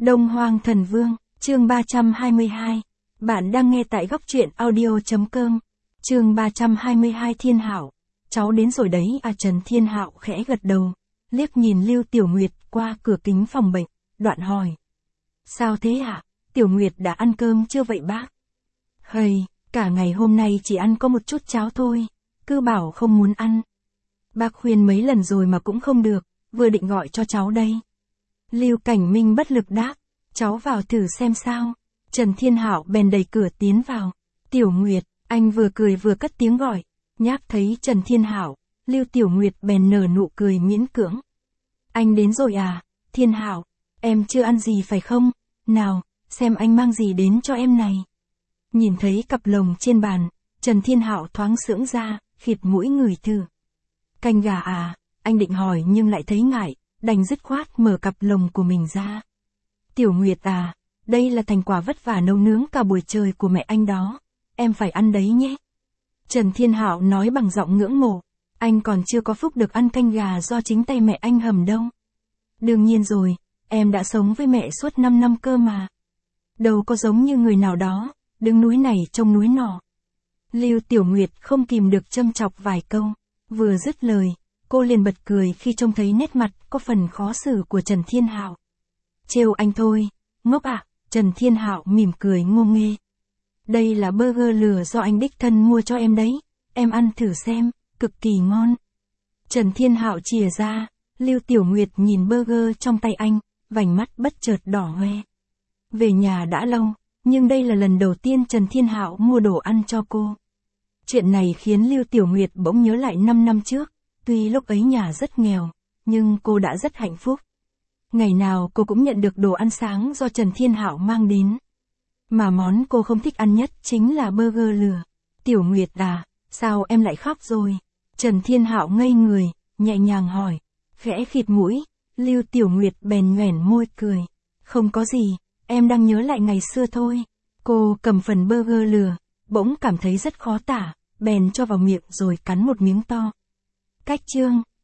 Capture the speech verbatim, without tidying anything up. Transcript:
Đông Hoang Thần Vương, chương ba trăm hai mươi hai. Bạn đang nghe tại góc truyện audio.com. Chương ba trăm hai mươi hai Thiên Hạo. Cháu đến rồi đấy à? Trần Thiên Hạo khẽ gật đầu, liếc nhìn Lưu Tiểu Nguyệt qua cửa kính phòng bệnh, đoạn hỏi. Sao thế ạ? À? Tiểu Nguyệt đã ăn cơm chưa vậy bác? Hây, cả ngày hôm nay chỉ ăn có một chút cháo thôi, cứ bảo không muốn ăn. Bác khuyên mấy lần rồi mà cũng không được, vừa định gọi cho cháu đây. Lưu Cảnh Minh bất lực đáp, cháu vào thử xem sao. Trần Thiên Hạo bèn đẩy cửa tiến vào. Tiểu Nguyệt, anh vừa cười vừa cất tiếng gọi. Nhắc thấy Trần Thiên Hạo, Lưu Tiểu Nguyệt bèn nở nụ cười miễn cưỡng. Anh đến rồi à? Thiên Hạo, em chưa ăn gì phải không? Nào, xem anh mang gì đến cho em này. Nhìn thấy cặp lồng trên bàn, Trần Thiên Hạo thoáng sững ra, khịt mũi ngửi thử. Canh gà à? Anh định hỏi nhưng lại thấy ngại, đành dứt khoát mở cặp lồng của mình ra. Tiểu Nguyệt à, đây là thành quả vất vả nấu nướng cả buổi trời của mẹ anh đó, em phải ăn đấy nhé. Trần Thiên Hạo nói bằng giọng ngưỡng mộ, anh còn chưa có phúc được ăn canh gà do chính tay mẹ anh hầm đâu. Đương nhiên rồi, em đã sống với mẹ suốt năm năm cơ mà. Đâu có giống như người nào đó, đứng núi này trông núi nọ. Lưu Tiểu Nguyệt không kìm được châm chọc vài câu, vừa dứt lời, cô liền bật cười khi trông thấy nét mặt có phần khó xử của Trần Thiên Hạo. Trêu anh thôi, ngốc ạ. À, Trần Thiên Hạo mỉm cười ngô nghê. Đây là burger lửa do anh đích thân mua cho em đấy, em ăn thử xem, cực kỳ ngon. Trần Thiên Hạo chìa ra, Lưu Tiểu Nguyệt nhìn burger trong tay anh, vành mắt bất chợt đỏ hoe. Về nhà đã lâu, nhưng đây là lần đầu tiên Trần Thiên Hạo mua đồ ăn cho cô. Chuyện này khiến Lưu Tiểu Nguyệt bỗng nhớ lại năm năm trước, tuy lúc ấy nhà rất nghèo, nhưng cô đã rất hạnh phúc. Ngày nào cô cũng nhận được đồ ăn sáng do Trần Thiên Hạo mang đến. Mà món cô không thích ăn nhất chính là burger lửa. Tiểu Nguyệt à, sao em lại khóc rồi? Trần Thiên Hạo ngây người, nhẹ nhàng hỏi, khẽ khịt mũi, Lưu Tiểu Nguyệt bèn nhoẻn môi cười. Không có gì, em đang nhớ lại ngày xưa thôi. Cô cầm phần burger lửa, bỗng cảm thấy rất khó tả, bèn cho vào miệng rồi cắn một miếng to. Cách chương